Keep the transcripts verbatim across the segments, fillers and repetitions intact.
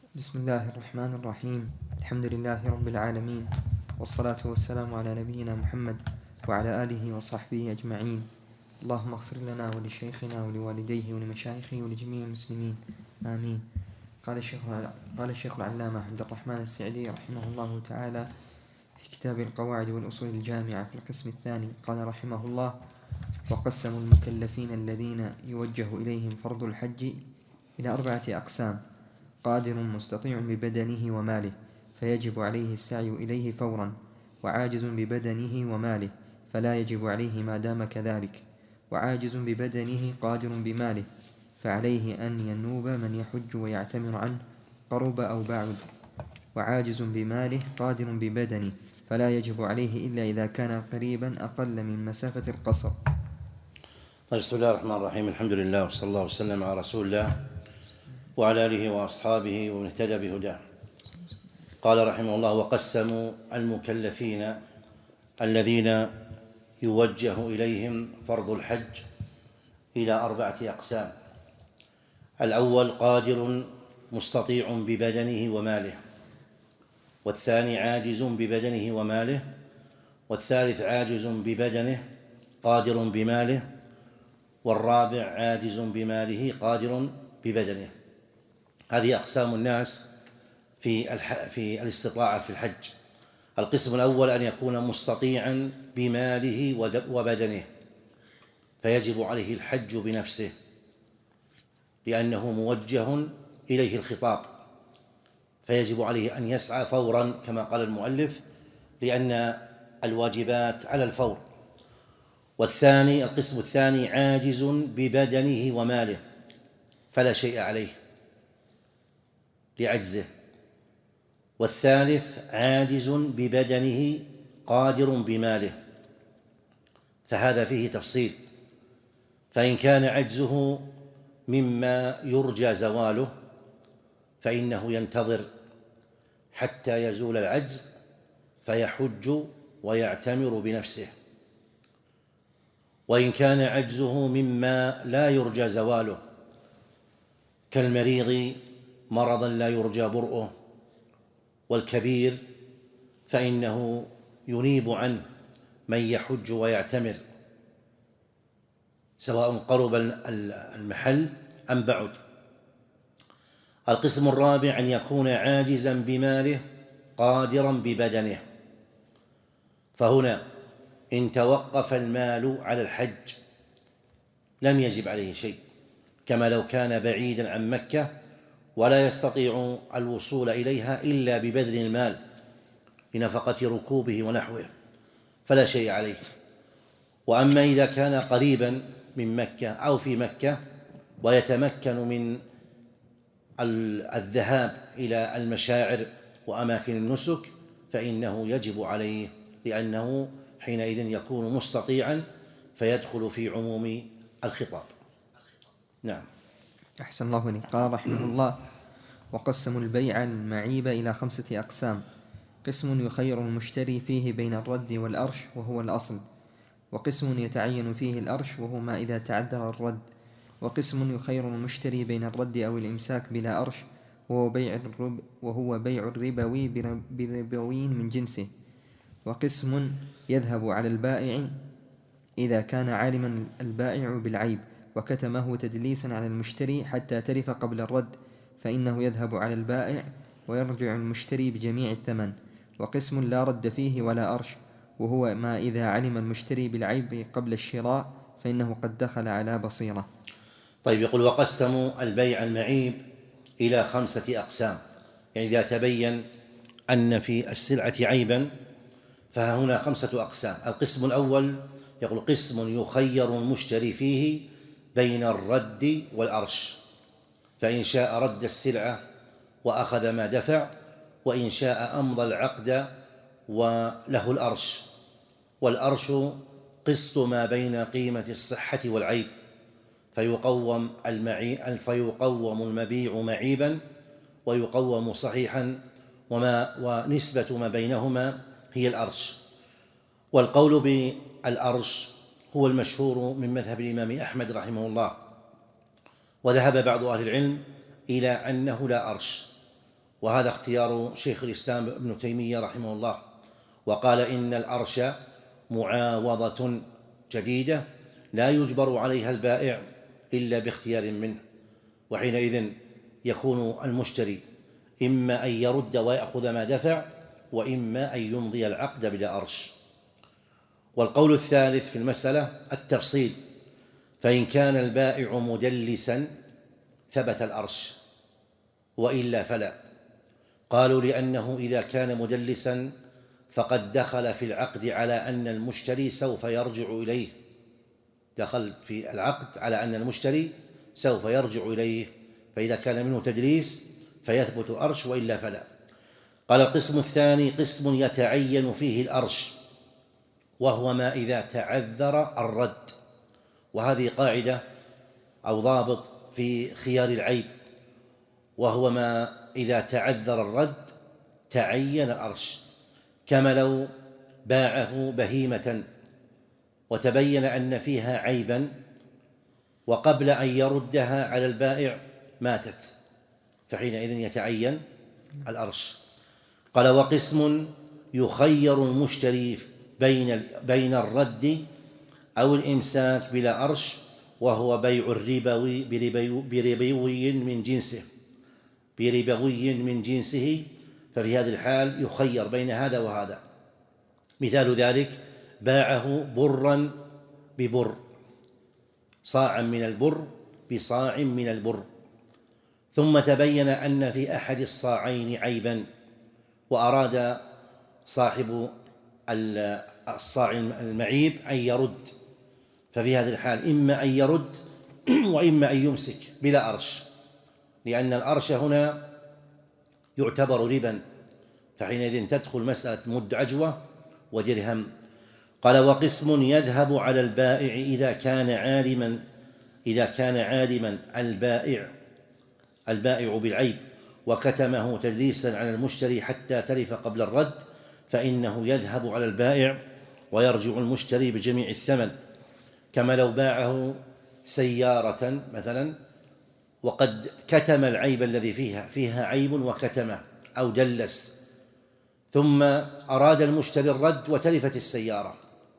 بسم الله الرحمن الرحيم. الحمد لله رب العالمين، والصلاة والسلام على نبينا محمد وعلى آله وصحبه أجمعين. اللهم اغفر لنا ولشيخنا ولوالديه ولمشايخه ولجميع المسلمين، آمين. قال الشيخ قال الشيخ العلامة عبد الرحمن السعدي رحمه الله تعالى في كتاب القواعد والأصول الجامعة في القسم الثاني، قال رحمه الله: وقسموا المكلفين الذين يوجه إليهم فرض الحج إلى أربعة أقسام: قادر مستطيع ببدنه وماله فيجب عليه السعي إليه فورا، وعاجز ببدنه وماله فلا يجب عليه ما دام كذلك، وعاجز ببدنه قادر بماله فعليه أن ينوب من يحج ويعتمر عنه قرب أو بعد، وعاجز بماله قادر ببدنه فلا يجب عليه إلا إذا كان قريبا أقل من مسافة القصر. بسم الله الرحمن الرحيم. الحمد لله وصلى الله وسلم على رسول الله وعلى آله وأصحابه ومن اهتدى بهداه. قال رحمه الله: وقسموا المكلفين الذين يوجه إليهم فرض الحج إلى أربعة أقسام. الأول قادر مستطيع ببدنه وماله، والثاني عاجز ببدنه وماله، والثالث عاجز ببدنه قادر بماله، والرابع عاجز بماله قادر ببدنه. هذه أقسام الناس في في الاستطاعة في الحج. القسم الأول أن يكون مستطيعا بماله وبدنه فيجب عليه الحج بنفسه، لأنه موجه إليه الخطاب، فيجب عليه أن يسعى فورا كما قال المؤلف، لأن الواجبات على الفور. والثاني القسم الثاني عاجز ببدنه وماله فلا شيء عليه لعجزه. والثالث عاجز ببدنه قادر بماله، فهذا فيه تفصيل. فإن كان عجزه مما يرجى زواله فإنه ينتظر حتى يزول العجز فيحج ويعتمر بنفسه. وإن كان عجزه مما لا يرجى زواله كالمريض مرضا لا يرجى برؤه، والكبير فإنه ينيب عنه من يحج ويعتمر سواء قرب المحل أم بعد. القسم الرابع أن يكون عاجزا بماله قادرا ببدنه، فهنا إن توقف المال على الحج لم يجب عليه شيء، كما لو كان بعيدا عن مكة ولا يستطيع الوصول إليها إلا ببذل المال لنفقة ركوبه ونحوه فلا شيء عليه. وأما إذا كان قريبا من مكة أو في مكة ويتمكن من الذهاب إلى المشاعر وأماكن النسك فإنه يجب عليه، لأنه حينئذ يكون مستطيعا فيدخل في عموم الخطاب. نعم. أحسن الله إليك. قال رحمه الله: وقسموا البيع المعيب إلى خمسة أقسام: قسم يخير المشتري فيه بين الرد والأرش وهو الأصل، وقسم يتعين فيه الأرش وهو ما إذا تعذر الرد، وقسم يخير المشتري بين الرد أو الإمساك بلا أرش وهو بيع الرب وهو بيع الربوي بربوي من جنسه، وقسم يذهب على البائع إذا كان عالما البائع بالعيب وكتمه تدليسا على المشتري حتى تلف قبل الرد فإنه يذهب على البائع ويرجع المشتري بجميع الثمن، وقسم لا رد فيه ولا أرش وهو ما إذا علم المشتري بالعيب قبل الشراء فإنه قد دخل على بصيرة. طيب، يقول: وقسموا البيع المعيب إلى خمسة أقسام، يعني إذا تبين أن في السلعة عيبا فهنا خمسة أقسام. القسم الأول يقول: قسم يخير المشتري فيه بين الرد والأرش، فإن شاء رد السلعة وأخذ ما دفع، وإن شاء أمضى العقد وله الأرش. والأرش قسط ما بين قيمة الصحة والعيب، فيقوم المعي... فيقوم المبيع معيبا ويقوم صحيحا، وما ونسبة ما بينهما هي الأرش. والقول بالأرش هو المشهور من مذهب الإمام أحمد رحمه الله، وذهب بعض أهل العلم إلى أنه لا أرش، وهذا اختيار شيخ الإسلام ابن تيمية رحمه الله، وقال إن الأرش معاوضة جديدة لا يجبر عليها البائع إلا باختيار منه، وحينئذ يكون المشتري إما أن يرد ويأخذ ما دفع، وإما أن يمضي العقد بلا أرش. والقول الثالث في المسألة التفصيل، فإن كان البائع مدلسا ثبت الأرش، وإلا فلا. قالوا لأنه إذا كان مدلسا فقد دخل في العقد على أن المشتري سوف يرجع إليه، دخل في العقد على أن المشتري سوف يرجع إليه، فإذا كان منه تدليس فيثبت الأرش، وإلا فلا. قال القسم الثاني قسم يتعين فيه الأرش، وهو ما إذا تعذر الرد، وهذه قاعدة أو ضابط في خيار العيب، وهو ما إذا تعذر الرد تعين الأرش، كما لو باعه بهيمة وتبين أن فيها عيبا وقبل أن يردها على البائع ماتت، فحينئذ يتعين الأرش. قال وقسم يخير المشتري بين بين الرد أو الإمساك بلا أرش، وهو بيع الربوي بربوي من جنسه بربوي من جنسه ففي هذه الحال يخير بين هذا وهذا. مثال ذلك باعه برا ببر، صاعا من البر بصاع من البر، ثم تبين أن في أحد الصاعين عيبا وأراد صاحب الصاع المعيب أن يرد، ففي هذه الحال إما أن يرد وإما أن يمسك بلا أرش، لأن الأرش هنا يعتبر ربا، فحينئذ تدخل مسألة مد عجوة ودرهم. قال وقسم يذهب على البائع إذا كان عالما إذا كان عالما البائع البائع بالعيب وكتمه تدليسا على المشتري حتى تلف قبل الرد، فإنه يذهب على البائع ويرجع المشتري بجميع الثمن، كما لو باعه سيارة مثلا وقد كتم العيب الذي فيها فيها عيب وكتمه أو دلس، ثم أراد المشتري الرد وتلفت السيارة،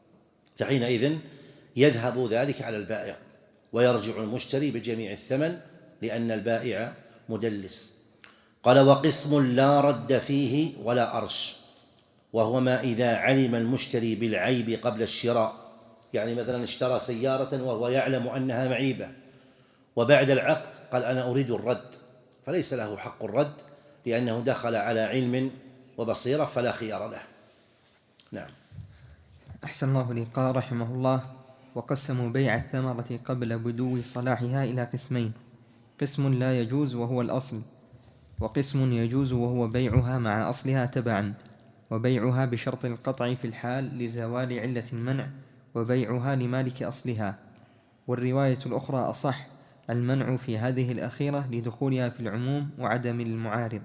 فحينئذ يذهب ذلك على البائع ويرجع المشتري بجميع الثمن لأن البائع مدلس. قال وقسم لا رد فيه ولا أرش، وهو ما إذا علم المشتري بالعيب قبل الشراء، يعني مثلا اشترى سيارة وهو يعلم أنها معيبة، وبعد العقد قال أنا أريد الرد، فليس له حق الرد لأنه دخل على علم وبصيرة فلا خيار له. نعم. أحسن الله لي. قال رحمه الله وقسموا بيع الثمرة قبل بدو صلاحها إلى قسمين: قسم لا يجوز وهو الأصل، وقسم يجوز وهو بيعها مع أصلها تبعا، وبيعها بشرط القطع في الحال لزوال علة المنع، وبيعها لمالك أصلها. والرواية الأخرى أصح، المنع في هذه الأخيرة لدخولها في العموم وعدم المعارض.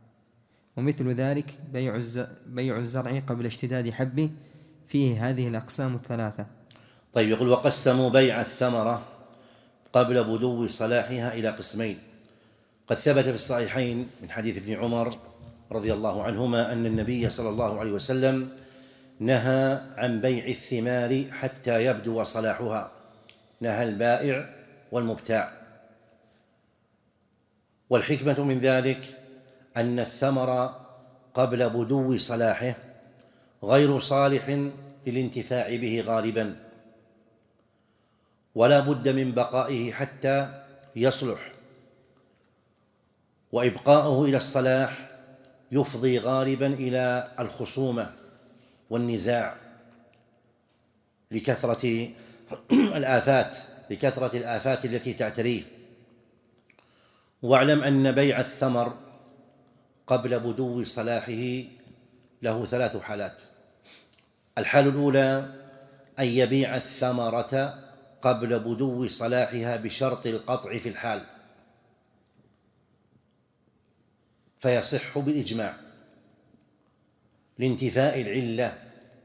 ومثل ذلك بيع, الز... بيع الزرع قبل اشتداد حبه، فيه هذه الأقسام الثلاثة. طيب، يقول وقسموا بيع الثمرة قبل بدو صلاحها إلى قسمين. قد ثبت في الصحيحين من حديث ابن عمر رضي الله عنهما أن النبي صلى الله عليه وسلم نهى عن بيع الثمار حتى يبدو صلاحها، نهى البائع والمبتاع. والحكمة من ذلك أن الثمر قبل بدو صلاحه غير صالح للانتفاع به غالبا، ولا بد من بقائه حتى يصلح، وإبقاؤه إلى الصلاح يفضي غالبا إلى الخصومة والنزاع لكثرة الآفات لكثرة الآفات التي تعتريه. واعلم أن بيع الثمر قبل بدو صلاحه له ثلاث حالات. الحالة الأولى أن يبيع الثمرة قبل بدو صلاحها بشرط القطع في الحال، فيصح بالإجماع لانتفاء العلة،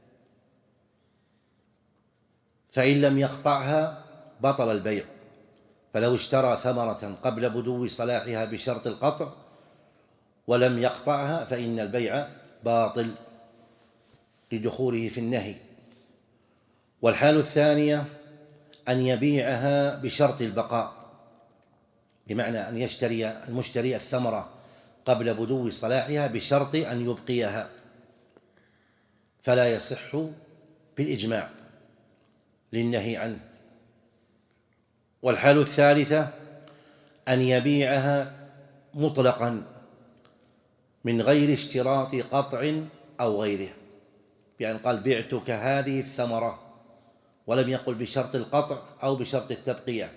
فإن لم يقطعها بطل البيع. فلو اشترى ثمرة قبل بدو صلاحها بشرط القطع ولم يقطعها فإن البيع باطل لدخوله في النهي. والحال الثانية أن يبيعها بشرط البقاء، بمعنى أن يشتري المشتري الثمرة قبل بدو صلاحها بشرط أن يبقيها، فلا يصح بالإجماع للنهي عنه. والحال الثالثة أن يبيعها مطلقا من غير اشتراط قطع أو غيره، بأن قال بعتك هذه الثمرة ولم يقل بشرط القطع أو بشرط التبقية،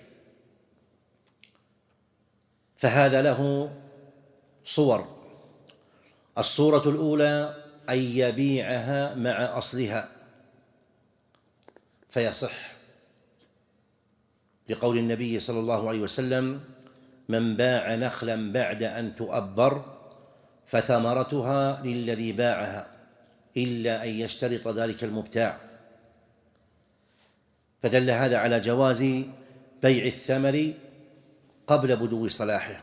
فهذا له صور. الصورة الأولى أن يبيعها مع أصلها فيصح، لقول النبي صلى الله عليه وسلم: من باع نخلا بعد أن تؤبر فثمرتها للذي باعها إلا أن يشترط ذلك المبتاع. فدل هذا على جواز بيع الثمر قبل بدو صلاحه،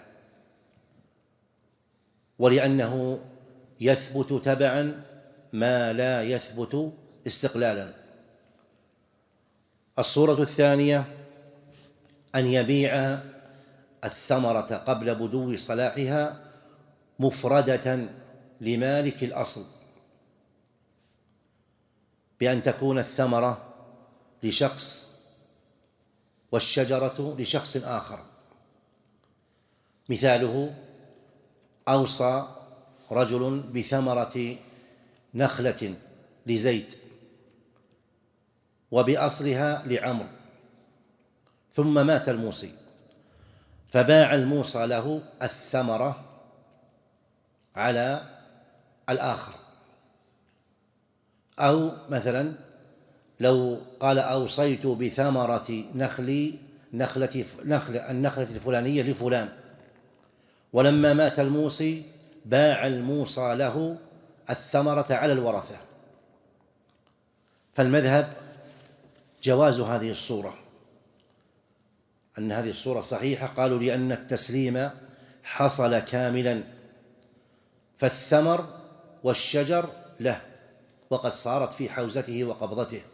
ولأنه يثبت تبعا ما لا يثبت استقلالا. الصورة الثانية أن يبيع الثمرة قبل بدو صلاحها مفردة لمالك الأصل، بأن تكون الثمرة لشخص والشجرة لشخص آخر. مثاله: أوصى رجل بثمرة نخلة لزيد وبأصلها لعمرو، ثم مات الموصي فباع الموصى له الثمرة على الآخر. أو مثلا لو قال: أوصيت بثمرة نخلي نخلة نخل النخلة الفلانية لفلان، ولما مات الموصي باع الموصى له الثمرة على الورثة. فالمذهب جواز هذه الصورة، أن هذه الصورة صحيحة. قالوا: لأن التسليم حصل كاملا، فالثمر والشجر له وقد صارت في حوزته وقبضته.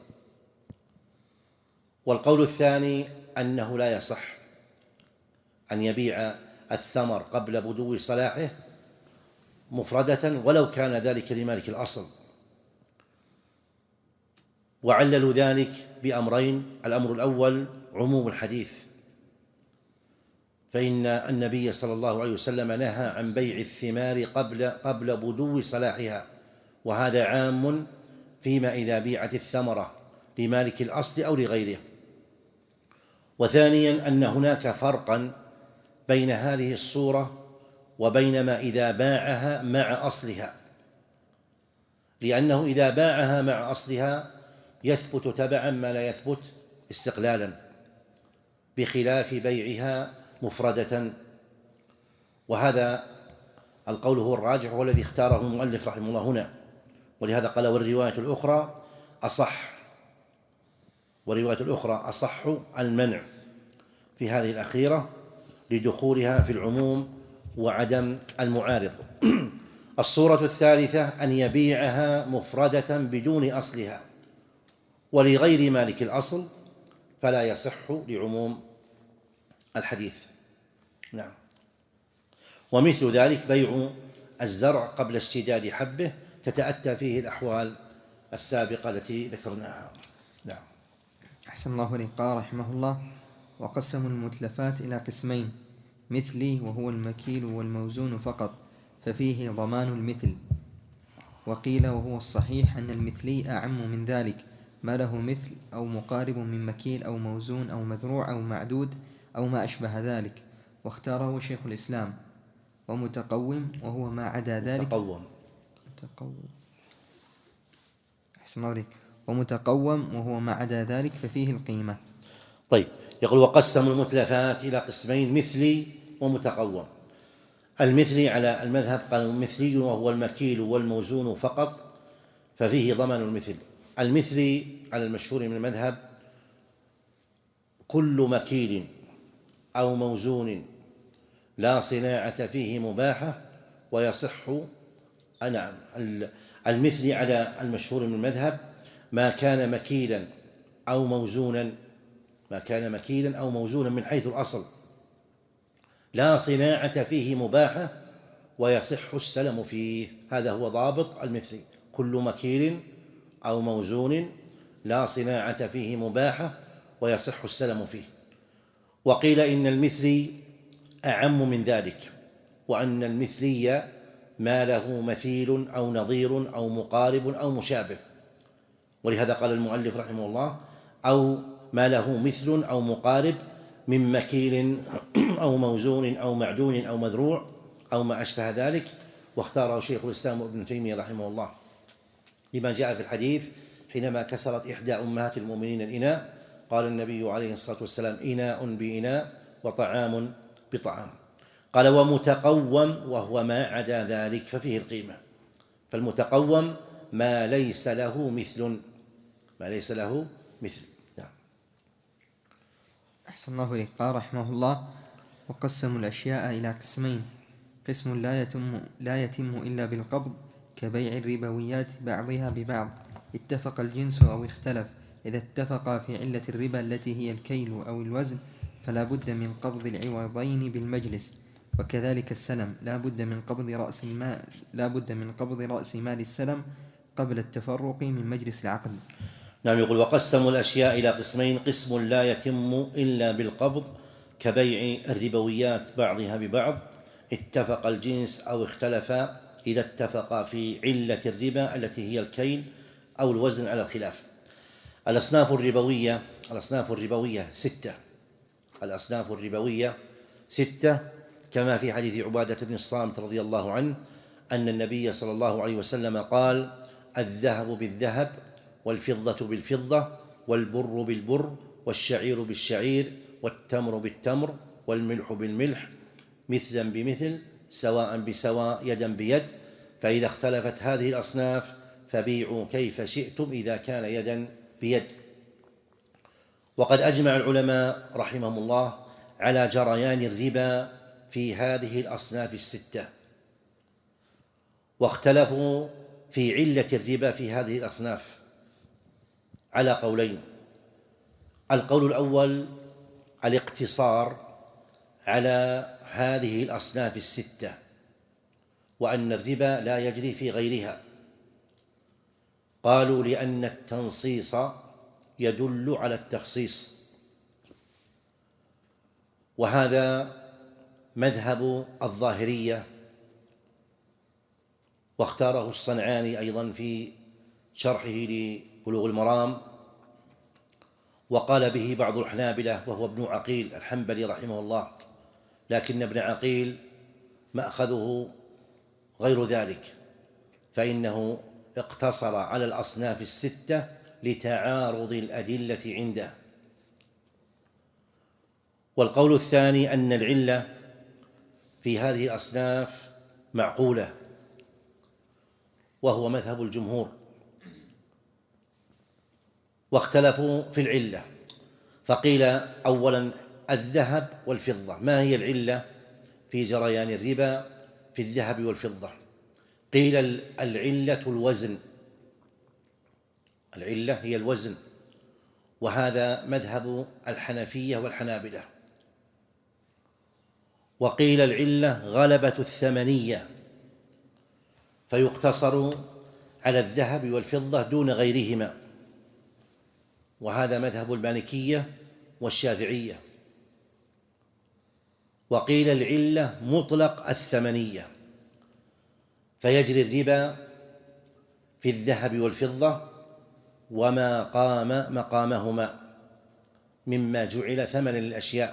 والقول الثاني أنه لا يصح أن يبيع الثمر قبل بدو صلاحه مفردة ولو كان ذلك لمالك الأصل، وعللوا ذلك بأمرين: الأمر الأول عموم الحديث، فإن النبي صلى الله عليه وسلم نهى عن بيع الثمار قبل قبل بدو صلاحها، وهذا عام فيما إذا بيعت الثمرة لمالك الأصل أو لغيره. وثانيا أن هناك فرقا بين هذه الصورة وبين ما إذا باعها مع أصلها، لأنه إذا باعها مع أصلها يثبت تبعا ما لا يثبت استقلالا، بخلاف بيعها مفردة. وهذا القول هو الراجح والذي اختاره المؤلف رحمه الله هنا، ولهذا قال: والرواية الأخرى أصح، والرواية الأخرى أصح المنع في هذه الأخيرة لدخولها في العموم وعدم المعارض. الصورة الثالثة أن يبيعها مفردة بدون أصلها ولغير مالك الأصل، فلا يصح لعموم الحديث. نعم. ومثل ذلك بيع الزرع قبل اشتداد حبه، تتأتى فيه الأحوال السابقة التي ذكرناها. نعم. أحسن الله إليك. قال رحمه الله: وقسموا المتلفات إلى قسمين: مثلي وهو المكيل والموزون فقط، ففيه ضمان المثل. وقيل وهو الصحيح أن المثلي أعم من ذلك، ما له مثل أو مقارب من مكيل أو موزون أو مذروع أو معدود أو ما أشبه ذلك، واختاره شيخ الإسلام. ومتقوم وهو ما عدا ذلك. متقوم متقوم أحسن الله عليك. ومتقوم وهو ما عدا ذلك ففيه القيمة. طيب، يقول: وقسموا المتلفات إلى قسمين: مثلي ومتقوم. المثلي على المذهب قالوا: مثلي وهو المكيل والموزون فقط، ففيه ضمان المثل. المثلي على المشهور من المذهب كل مكيل أو موزون لا صناعة فيه مباحة ويصح نعم المثل على المشهور من المذهب ما كان مكيلا أو موزونا، ما كان مكيلا أو موزونا من حيث الأصل لا صناعة فيه مباحة ويصح السلم فيه. هذا هو ضابط المثل: كل مكيل أو موزون لا صناعة فيه مباحة ويصح السلم فيه. وقيل إن المثلي أعم من ذلك، وأن المثلي ما له مثيل أو نظير أو مقارب أو مشابه، ولهذا قال المؤلف رحمه الله: أو ما له مثل أو مقارب من مكيل أو موزون أو معدون أو مذروع أو ما أشبه ذلك. واختاره شيخ الإسلام ابن تيمية رحمه الله لما جاء في الحديث حينما كسرت إحدى أمهات المؤمنين الإناء، قال النبي عليه الصلاة والسلام: إناء بإناء وطعام بطعام. قال: ومتقوم وهو ما عدا ذلك ففيه القيمة. فالمتقوم ما ليس له مثل، ما ليس له مثل. نعم. أحسن الله إليك. قال رحمه الله: وقسموا الأشياء إلى قسمين: قسم لا يتم, لا يتم إلا بالقبض كبيع الربويات بعضها ببعض، اتفق الجنس أو اختلف. إذا اتفقا في علة الربا التي هي الكيل أو الوزن فلا بد من قبض العوضين بالمجلس. وكذلك السلم لا بد من قبض رأس المال لا بد من قبض رأس مال السلم قبل التفرق من مجلس العقد. نعم. يقول: وقسموا الأشياء إلى قسمين: قسم لا يتم إلا بالقبض كبيع الربويات بعضها ببعض، اتفق الجنس أو اختلف. إذا اتفقا في علة الربا التي هي الكيل أو الوزن على الخلاف. الأصناف الربوية الأصناف الربوية ستة الأصناف الربوية ستة كما في حديث عبادة بن الصامت رضي الله عنه أن النبي صلى الله عليه وسلم قال: الذهب بالذهب والفضة بالفضة والبر بالبر والشعير بالشعير والتمر بالتمر والملح بالملح مثلا بمثل سواء بسواء يدا بيد، فإذا اختلفت هذه الأصناف فبيعوا كيف شئتم إذا كان يدا بيد. وقد أجمع العلماء رحمهم الله على جريان الربا في هذه الأصناف الستة، واختلفوا في علة الربا في هذه الأصناف على قولين: القول الأول الاقتصار على هذه الأصناف الستة، وأن الربا لا يجري في غيرها. قالوا: لأن التنصيص يدل على التخصيص، وهذا مذهب الظاهرية، واختاره الصنعاني أيضا في شرحه لبلوغ المرام، وقال به بعض الحنابلة وهو ابن عقيل الحنبلي رحمه الله، لكن ابن عقيل مأخذه غير ذلك، فإنه اقتصر على الأصناف الستة لتعارض الأدلة عنده. والقول الثاني أن العلة في هذه الأصناف معقولة، وهو مذهب الجمهور، واختلفوا في العلة. فقيل أولا: الذهب والفضة، ما هي العلة في جريان الربا في الذهب والفضة؟ قيل: العلة الوزن، العلة هي الوزن، وهذا مذهب الحنفية والحنابلة. وقيل: العلة غلبة الثمنية، فيقتصر على الذهب والفضة دون غيرهما، وهذا مذهب المالكية والشافعية. وقيل: العلة مطلق الثمنية، فيجري الربا في الذهب والفضة وما قام مقامهما مما جعل ثمنا للأشياء،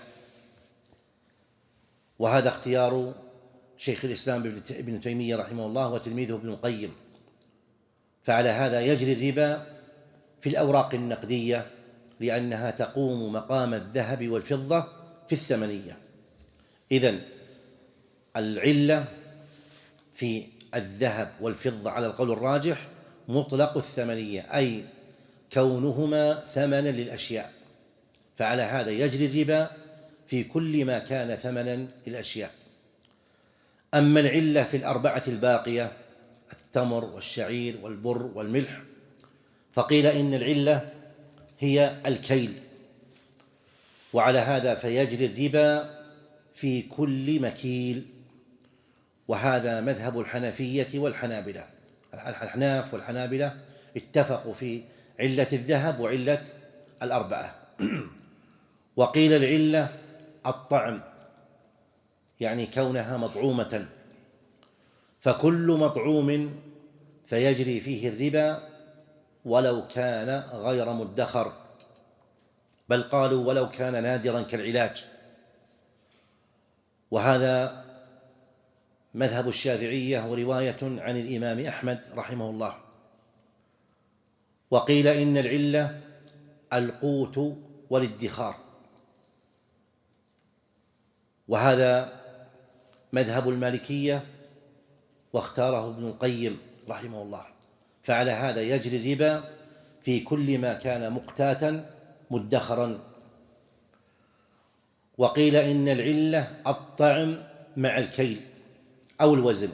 وهذا اختيار شيخ الإسلام ابن تيمية رحمه الله وتلميذه ابن القيم. فعلى هذا يجري الربا في الأوراق النقدية، لأنها تقوم مقام الذهب والفضة في الثمنية. إذن العلة في الذهب والفضة على القول الراجح مطلق الثمنية، أي كونهما ثمنا للأشياء، فعلى هذا يجري الربا في كل ما كان ثمنا للأشياء. أما العلة في الأربعة الباقية التمر والشعير والبر والملح فقيل إن العلة هي الكيل، وعلى هذا فيجري الربا في كل مكيل، وهذا مذهب الحنفية والحنابلة. الأحناف والحنابلة اتفقوا في علة الذهب وعلة الأربعة. وقيل العلة الطعم، يعني كونها مطعومة، فكل مطعوم فيجري فيه الربا ولو كان غير مدخر، بل قالوا ولو كان نادرا كالعلاج، وهذا مذهب الشافعية ورواية عن الإمام أحمد رحمه الله. وقيل إن العلة القوت والادخار، وهذا مذهب المالكية واختاره ابن القيم رحمه الله، فعلى هذا يجري الربا في كل ما كان مقتاتا مدخرا. وقيل إن العلة الطعم مع الكيل أو الوزن،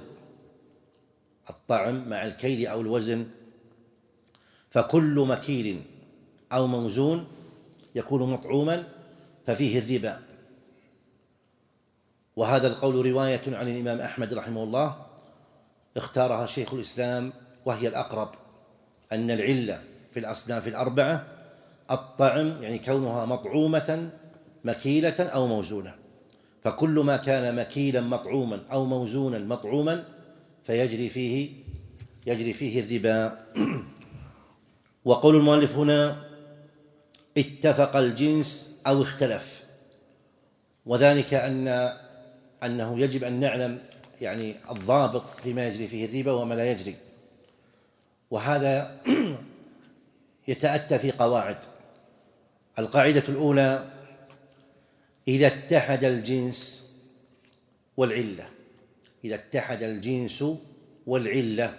الطعم مع الكيل أو الوزن، فكل مكيل أو موزون يكون مطعوما ففيه الربا. وهذا القول رواية عن الإمام أحمد رحمه الله اختارها شيخ الإسلام، وهي الأقرب، أن العلة في الأصناف الأربعة الطعم، يعني كونها مطعومة مكيلة أو موزونة، فكل ما كان مكيلا مطعوما أو موزونا مطعوما فيجري فيه يجري فيه الربا. وقول المؤلف هنا اتفق الجنس أو اختلف، وذلك أن أنه يجب أن نعلم يعني الضابط فيما يجري فيه الربا وما لا يجري، وهذا يتأتى في قواعد. القاعدة الأولى: إذا اتحد الجنس والعلة إذا اتحد الجنس والعلة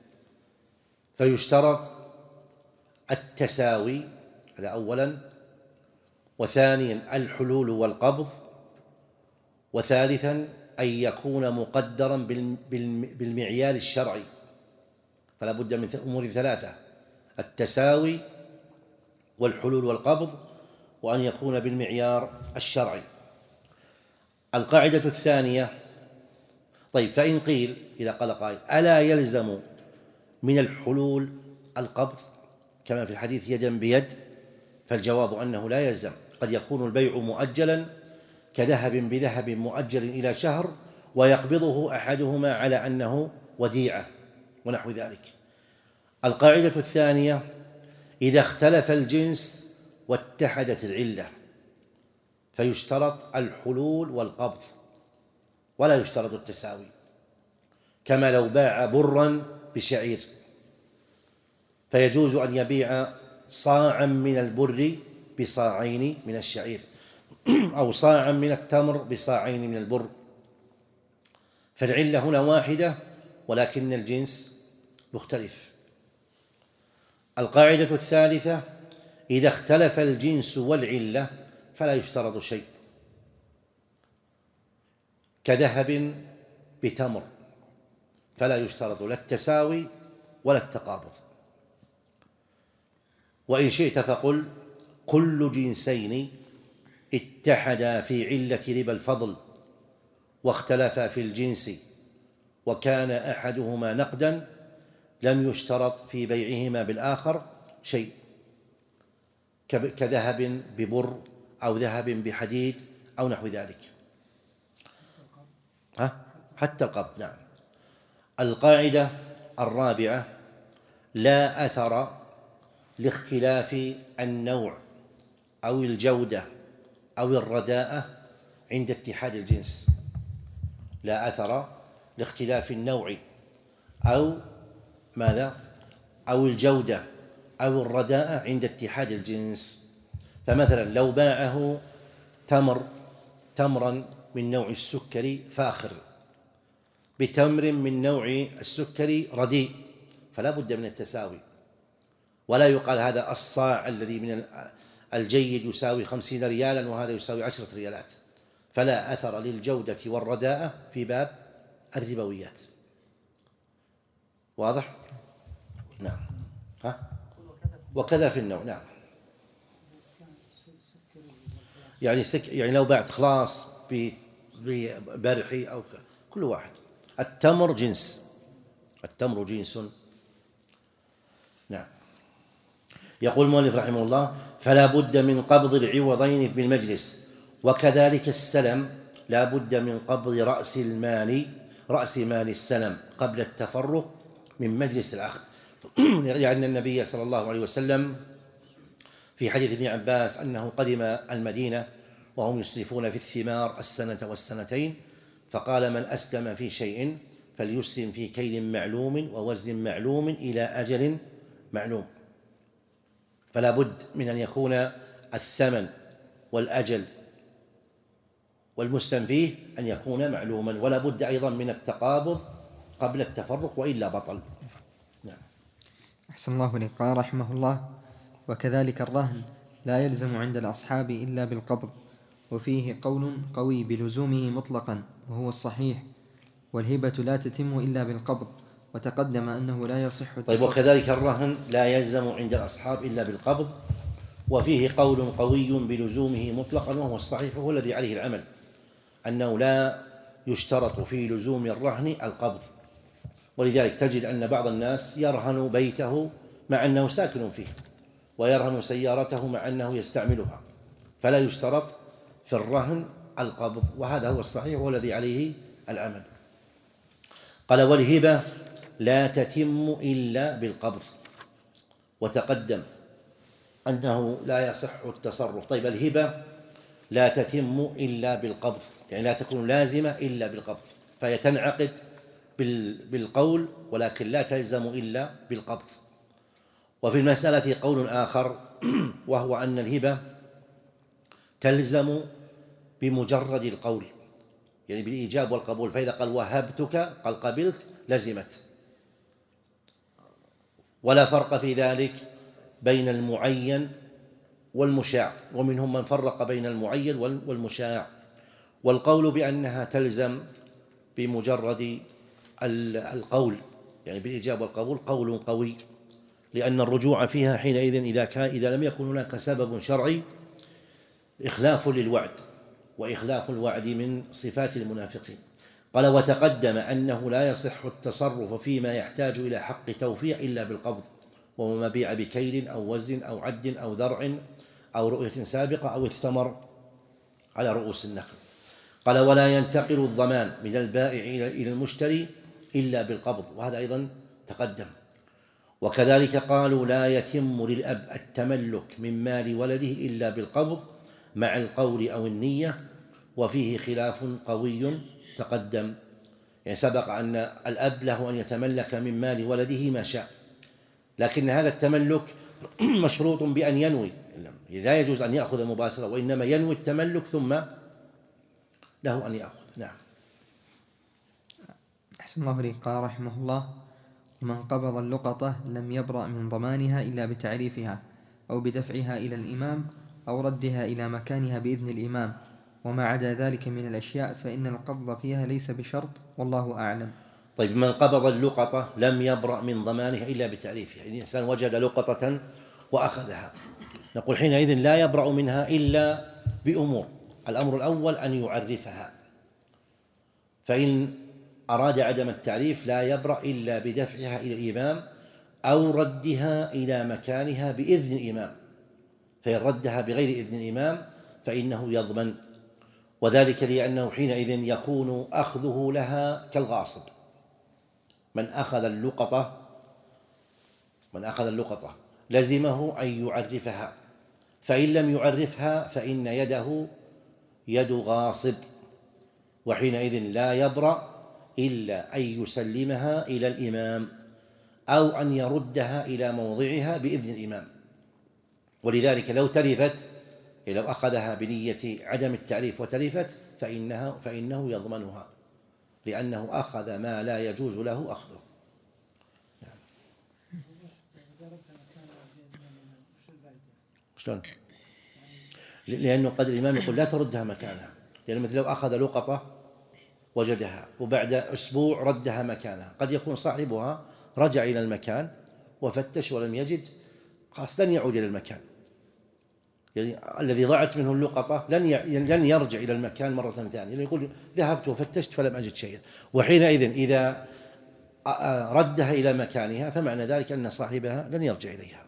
فيشترط التساوي، هذا أولا، وثانيا الحلول والقبض، وثالثا أن يكون مقدرا بالمعيار الشرعي، فلا بد من أمور ثلاثة: التساوي والحلول والقبض، وأن يكون بالمعيار الشرعي. القاعدة الثانية: طيب، فإن قيل، إذا قال قائل: ألا يلزم من الحلول القبض كما في الحديث يدا بيد؟ فالجواب أنه لا يلزم، قد يكون البيع مؤجلا كذهب بذهب مؤجل إلى شهر ويقبضه أحدهما على أنه وديعة ونحو ذلك. القاعدة الثانية: إذا اختلف الجنس واتحدت العلة فيشترط الحلول والقبض ولا يشترط التساوي، كما لو باع برا بشعير فيجوز أن يبيع صاعا من البر بصاعين من الشعير أو صاعا من التمر بصاعين من البر، فالعلة هنا واحدة ولكن الجنس مختلف. القاعدة الثالثة: إذا اختلف الجنس والعلة فلا يشترط شيء، كذهب بتمر فلا يشترط لا التساوي ولا التقابض. وإن شئت فقل: كل جنسين اتحدا في علة ربا الفضل واختلفا في الجنس وكان أحدهما نقدا لم يشترط في بيعهما بالآخر شيء، كذهب ببر أو ذهب بحديد أو نحو ذلك. ها؟ حتى القبض، نعم. القاعدة الرابعة: لا أثر لاختلاف النوع أو الجودة أو الرداءة عند اتحاد الجنس. لا أثر لاختلاف النوع أو ماذا أو الجودة أو الرداءة عند اتحاد الجنس. فمثلا لو باعه تمر تمرا من نوع السكري فاخر بتمر من نوع السكري رديء فلا بد من التساوي، ولا يقال هذا الصاع الذي من الجيد يساوي خمسين ريالا وهذا يساوي عشرة ريالات، فلا أثر للجودة والرداءة في باب الربويات. واضح؟ نعم. ها؟ وكذا في النوع. نعم. يعني سك يعني لو بعت خلاص ببرحي أو كل واحد. التمر جنس، التمر جنس. نعم. يقول المؤلف رحمه الله: فلا بد من قبض العوضين بالمجلس، وكذلك السلم لا بد من قبض رأس المال رأس مال السلم قبل التفرق من مجلس الأخذ. لأن النبي صلى الله عليه وسلم في حديث ابن عباس أنه قدم المدينة وهم يسلفون في الثمار السنة والسنتين، فقال: من أسلم في شيء فليسلم في كيل معلوم ووزن معلوم إلى أجل معلوم. فلا بد من أن يكون الثمن والأجل والمسلم فيه أن يكون معلوما، ولا بد أيضا من التقابض قبل التفرق وإلا بطل. نعم. أحسن الله إليك. قال رحمه الله: وكذلك الرهن لا يلزم عند الأصحاب إلا بالقبض، وفيه قول قوي بلزومه مطلقا وهو الصحيح، والهبة لا تتم إلا بالقبض، وتقدم أنه لا يصح طيب. وكذلك الرهن لا يلزم عند الأصحاب إلا بالقبض، وفيه قول قوي بلزومه مطلقا وهو الصحيح، وهو الذي عليه العمل، أنه لا يشترط في لزوم الرهن القبض. ولذلك تجد أن بعض الناس يرهن بيته مع أنه ساكن فيه، ويرهن سيارته مع أنه يستعملها، فلا يشترط في الرهن القبض، وهذا هو الصحيح والذي عليه العمل. قال: والهبة لا تتم إلا بالقبض، وتقدم أنه لا يصح التصرف. طيب، الهبة لا تتم إلا بالقبض، يعني لا تكون لازمة إلا بالقبض، فهي تنعقد بالقول ولكن لا تلزم إلا بالقبض. وفي المسألة قول آخر، وهو أن الهبة تلزم بمجرد القول، يعني بالإيجاب والقبول. فإذا قال وهبتك قال قبلت لزمت، ولا فرق في ذلك بين المعين والمشاع، ومنهم من فرق بين المعين والمشاع. والقول بأنها تلزم بمجرد القول، يعني بالإيجاب والقبول، قول قوي، لأن الرجوع فيها حينئذ إذا كان إذا لم يكن هناك سبب شرعي إخلاف للوعد، وإخلاف الوعد من صفات المنافقين. قال: وتقدم أنه لا يصح التصرف فيما يحتاج إلى حق توفيع إلا بالقبض، وهو ما بيع بكيل أو وزن أو عد أو ذرع أو رؤية سابقة أو الثمر على رؤوس النخل. قال: ولا ينتقل الضمان من البائع إلى المشتري إلا بالقبض، وهذا أيضا تقدم. وكذلك قالوا: لا يتم للأب التملك من مال ولده إلا بالقبض مع القول أو النية، وفيه خلاف قوي تقدم. يعني سبق أن الأب له أن يتملك من مال ولده ما شاء، لكن هذا التملك مشروط بأن ينوي، لا يجوز أن يأخذ مباشرة، وإنما ينوي التملك ثم له أن يأخذ. نعم. أحسن الله إليك. قال رحمه الله: ومن قبض اللقطة لم يبرأ من ضمانها إلا بتعريفها أو بدفعها إلى الإمام أو ردها إلى مكانها بإذن الإمام، وما عدا ذلك من الأشياء فإن القبض فيها ليس بشرط، والله أعلم. طيب، من قبض اللقطة لم يبرأ من ضمانها إلا بتعريفها، يعني الإنسان وجد لقطة وأخذها، نقول حينئذ لا يبرأ منها إلا بأمور. الأمر الأول أن يعرفها، فإن أراد عدم التعريف لا يبرأ إلا بدفعها إلى الإمام أو ردها إلى مكانها بإذن الإمام، فإن ردها بغير إذن الإمام فإنه يضمن، وذلك لأنه حينئذ يكون أخذه لها كالغاصب. من أخذ اللقطة من أخذ اللقطة لزمه أن يعرفها، فإن لم يعرفها فإن يده يد غاصب، وحينئذ لا يبرأ إلا أن يسلمها إلى الإمام أو أن يردها إلى موضعها بإذن الإمام. ولذلك لو تلفت، لو أخذها بنية عدم التعريف وتلفت فإنها فإنه يضمنها، لأنه أخذ ما لا يجوز له أخذه. شلون؟ لأنه قد الإمام يقول لا تردها مكانها، لأن مثل لو أخذ لقطة وجدها وبعد أسبوع ردها مكانها، قد يكون صاحبها رجع إلى المكان وفتش ولم يجد، خلاص لن يعود إلى المكان، يعني الذي ضاعت منه اللقطة لن لن يرجع إلى المكان مرة ثانية، يعني يقول ذهبت وفتشت فلم أجد شيئا، وحينئذ إذا ردها إلى مكانها فمعنى ذلك أن صاحبها لن يرجع إليها.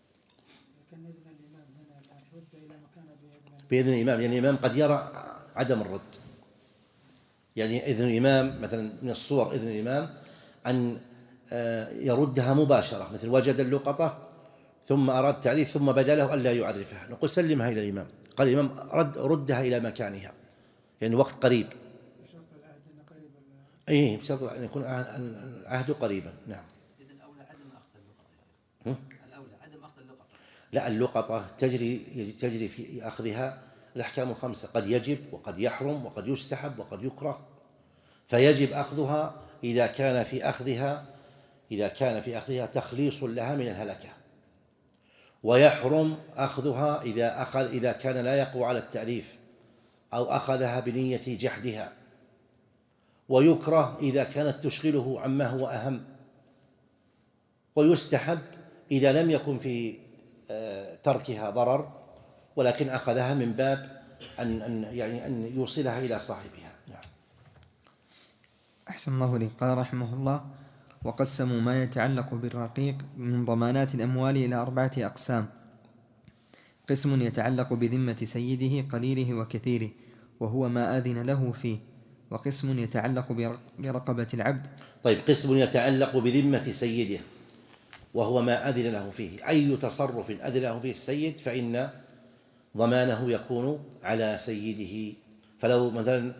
بإذن الإمام، يعني الإمام قد يرى عدم الرد، يعني إذن الإمام مثلا من الصور إذن الإمام أن يردها مباشرة، مثل وجد اللقطة ثم أراد تعريف ثم بدا له ألا يعرفها، نقول سلمها إلى الإمام، قال الإمام رد ردها إلى مكانها، يعني وقت قريب. بشرط العهد أن قريب. إيه بشرط أن يكون العهد قريبا. نعم. إذن الأولى عدم أخذ اللقطة. الأولى عدم أخذ اللقطة. لا، اللقطة تجري تجري في أخذها الأحكام الخمسة، قد يجب وقد يحرم وقد يستحب وقد يكره، فيجب أخذها إذا كان في أخذها إذا كان في أخذها تخليص لها من الهلكة، ويحرم أخذها إذا أخذ إذا كان لا يقوى على التعريف أو أخذها بنية جحدها، ويكره إذا كانت تشغله عما هو أهم، ويستحب إذا لم يكن في تركها ضرر ولكن أخذها من باب أن أن يعني أن يوصلها إلى صاحبها. نعم. أحسن الله إليك. قال رحمه الله: وقسموا ما يتعلق بالرقيق من ضمانات الأموال إلى أربعة أقسام: قسم يتعلق بذمة سيده قليله وكثيره وهو ما آذن له فيه، وقسم يتعلق برقبة العبد. طيب، قسم يتعلق بذمة سيده وهو ما أذن له فيه، أي تصرف أذن له فيه السيد فإن ضمانه يكون على سيده، فلو مثلا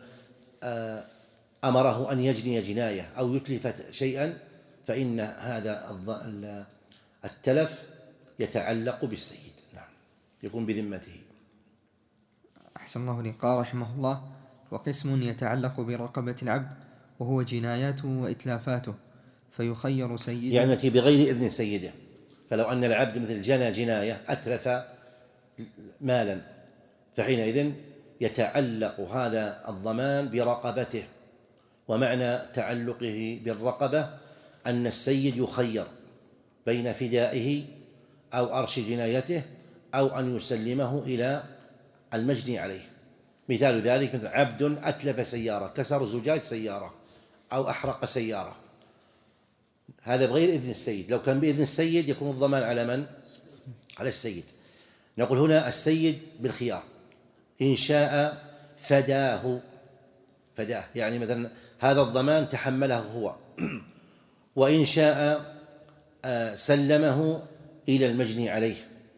أمره أن يجني جناية أو يتلف شيئا فإن هذا التلف يتعلق بالسيد، نعم، يكون بذمته. أحسن الله لي. قال رحمه الله: وقسم يتعلق برقبة العبد وهو جناياته وإتلافاته، فيخير سيده، يعني بغير إذن سيده، فلو أن العبد مثل جنى جناية أتلف مالا فحينئذ يتعلق هذا الضمان برقبته، ومعنى تعلقه بالرقبة أن السيد يخير بين فدائه أو أرش جنايته أو أن يسلمه إلى المجني عليه. مثال ذلك مثل عبد أتلف سيارة، كسر زجاج سيارة أو أحرق سيارة، هذا بغير إذن السيد. لو كان بإذن السيد يكون الضمان على من؟ على السيد. نقول هنا السيد بالخيار، إن شاء فداه فداه يعني مثلا هذا الضمان تحمله هو، وإن شاء سلمه إلى المجني عليه،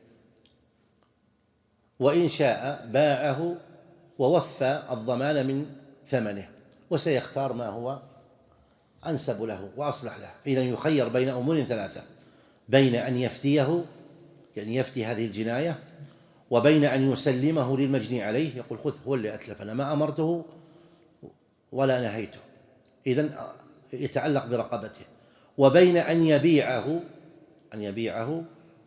وإن شاء باعه ووفى الضمان من ثمنه، وسيختار ما هو أنسب له وأصلح له. إذن يخير بين أمور ثلاثة: بين أن يفديه يعني يفتي هذه الجناية، وبين أن يسلمه للمجني عليه يقول خذ هو اللي أتلف، أنا ما أمرته ولا نهيته، إذن يتعلق برقبته، وبين أن يبيعه أن يبيعه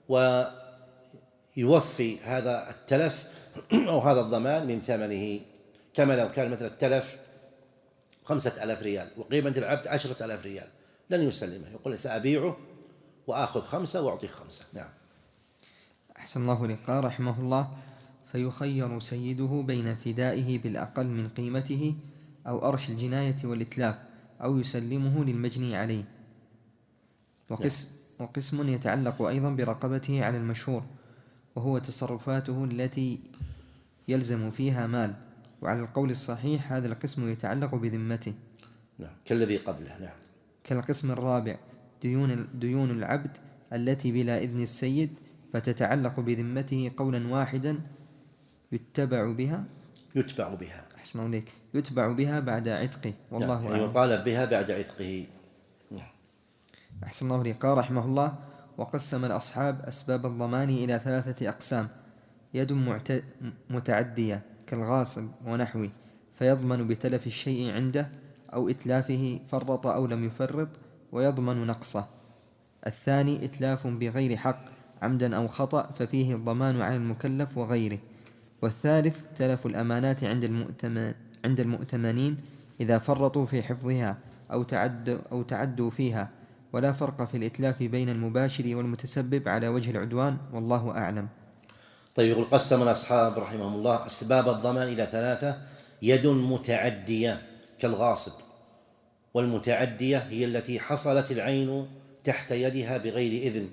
ويوفي هذا التلف أو هذا الضمان من ثمنه، كما لو كان مثل التلف خمسة آلاف ريال وقيمة العبد عشرة آلاف ريال، لن يسلمه، يقول سأبيعه وآخذ خمسة وأعطيه خمسة. نعم. أحسن الله لك. قال رحمه الله: فيخير سيده بين فدائه بالأقل من قيمته أو أرش الجناية والإتلاف أو يسلمه للمجني عليه. وقسم, وقسم يتعلق أيضا برقبته على المشهور، وهو تصرفاته التي يلزم فيها مال، وعلى القول الصحيح هذا القسم يتعلق بذمته. نعم، كالذي قبله. نعم. كالقسم الرابع: ديون, ديون العبد التي بلا إذن السيد، فتتعلق بذمته قولا واحدا يتبع بها يتبع بها أحسن عليك يتبع بها بعد عتقه، والله نعم. أعلم. يطالب بها بعد عتقه. نعم. أحسن الله عليك. قال رحمه الله: وقسم الأصحاب أسباب الضمان إلى ثلاثة أقسام: يد متعدية كالغاصب ونحوه، فيضمن بتلف الشيء عنده أو إتلافه فرط أو لم يفرط ويضمن نقصه. الثاني إتلاف بغير حق عمدا أو خطأ، ففيه الضمان على المكلف وغيره. والثالث تلف الأمانات عند المؤتمن عند المؤتمنين إذا فرطوا في حفظها أو تعدوا, أو تعدوا فيها، ولا فرق في الإتلاف بين المباشر والمتسبب على وجه العدوان، والله أعلم. طيب، يقول قسم الأصحاب رحمهم الله أسباب الضمان إلى ثلاثة: يد متعدية كالغاصب، والمتعدية هي التي حصلت العين تحت يدها بغير إذن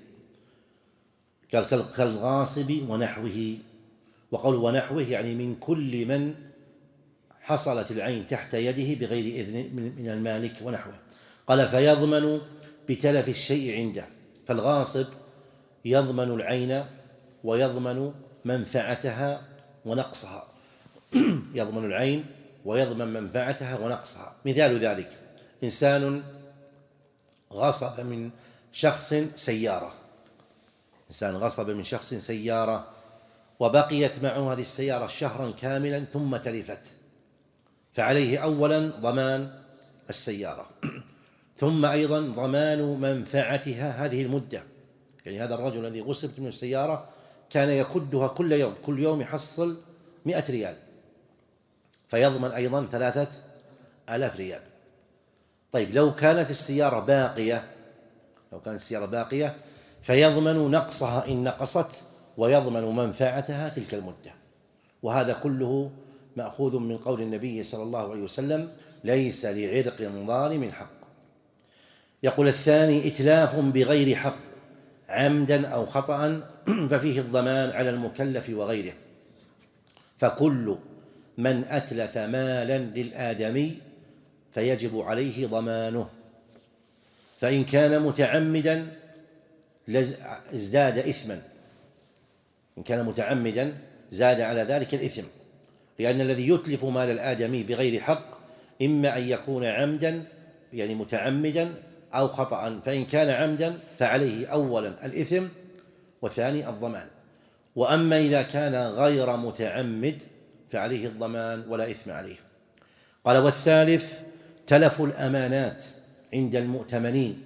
كالغاصب ونحوه. وقول ونحوه يعني من كل من حصلت العين تحت يده بغير إذن من المالك ونحوه. قال فيضمن بتلف الشيء عنده، فالغاصب يضمن العين ويضمن منفعتها ونقصها يضمن العين ويضمن منفعتها ونقصها. مثال ذلك: إنسان غصب من شخص سيارة إنسان غصب من شخص سيارة وبقيت معه هذه السيارة شهرا كاملا ثم تلفت، فعليه أولا ضمان السيارة ثم أيضا ضمان منفعتها هذه المدة. يعني هذا الرجل الذي غصبت من السيارة كان يكدها كل يوم كل يوم يحصل مئة ريال، فيضمن أيضا ثلاثة آلاف ريال. طيب، لو كانت السيارة باقية لو كانت السيارة باقية فيضمن نقصها إن نقصت، ويضمن منفعتها تلك المدة. وهذا كله مأخوذ من قول النبي صلى الله عليه وسلم: ليس لعرق ظالم حق. يقول الثاني: إتلاف بغير حق عمدا أو خطأ ففيه الضمان على المكلف وغيره، فكل من أتلف مالا للآدمي فيجب عليه ضمانه، فإن كان متعمدا ازداد إثما إن كان متعمدا زاد على ذلك الإثم، لأن الذي يتلف مال الآدمي بغير حق إما أن يكون عمدا يعني متعمدا أو خطأ، فإن كان عمدا فعليه أولا الإثم وثاني الضمان، وأما إذا كان غير متعمد فعليه الضمان ولا إثم عليه. قال والثالث تلف الأمانات عند المؤتمنين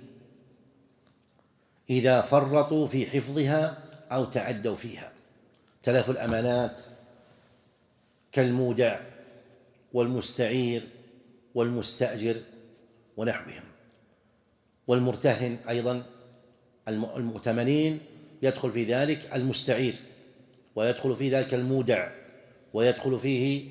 إذا فرطوا في حفظها أو تعدوا فيها. تلف الأمانات كالمودع والمستعير والمستأجر ونحوهم، والمرتهن أيضا. المؤتمنين يدخل في ذلك المستعير، ويدخل في ذلك المودع، ويدخل فيه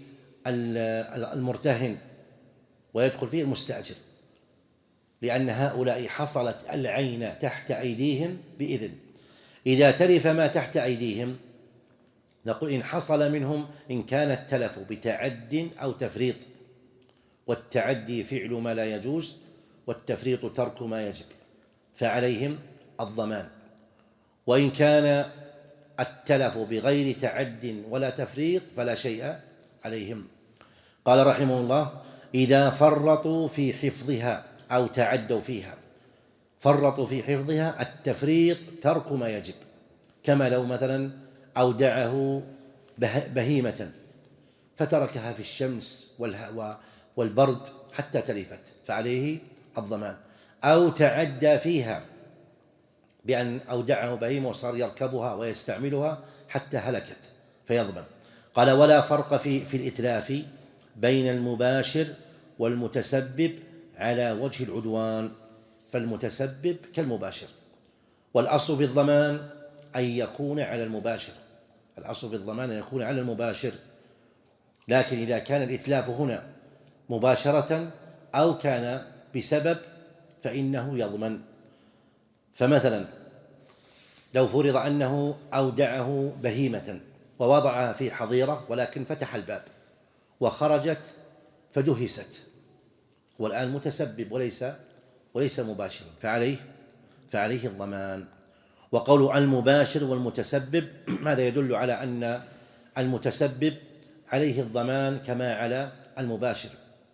المرتهن، ويدخل فيه المستأجر، لأن هؤلاء حصلت العين تحت أيديهم بإذن. إذا تلف ما تحت أيديهم نقول إن حصل منهم إن كان التلف بتعد أو تفريط، والتعدي فعل ما لا يجوز والتفريط ترك ما يجب، فعليهم الضمان. وإن كان التلف بغير تعد ولا تفريط فلا شيء عليهم. قال رحمه الله: إذا فرطوا في حفظها أو تعدوا فيها. فرطوا في حفظها، التفريط ترك ما يجب، كما لو مثلا أودعه بهيمة فتركها في الشمس والبرد حتى تلفت فعليه الضمان، أو تعدى فيها بأن أودعه بهيمة وصار يركبها ويستعملها حتى هلكت فيضمن. قال ولا فرق في, في الإتلاف بين المباشر والمتسبب على وجه العدوان، فالمتسبب كالمباشر، والأصل في الضمان أن يكون على المباشر الأصل في الضمان أن يكون على المباشر لكن إذا كان الإتلاف هنا مباشرة أو كان بسبب فإنه يضمن. فمثلا لو فرض أنه أودعه بهيمة ووضعها في حظيرة ولكن فتح الباب وخرجت فدهست، والآن متسبب وليس وليس مباشرا، فعليه فعليه الضمان. وقول المباشر والمتسبب هذا يدل على أن المتسبب عليه الضمان كما على المباشر،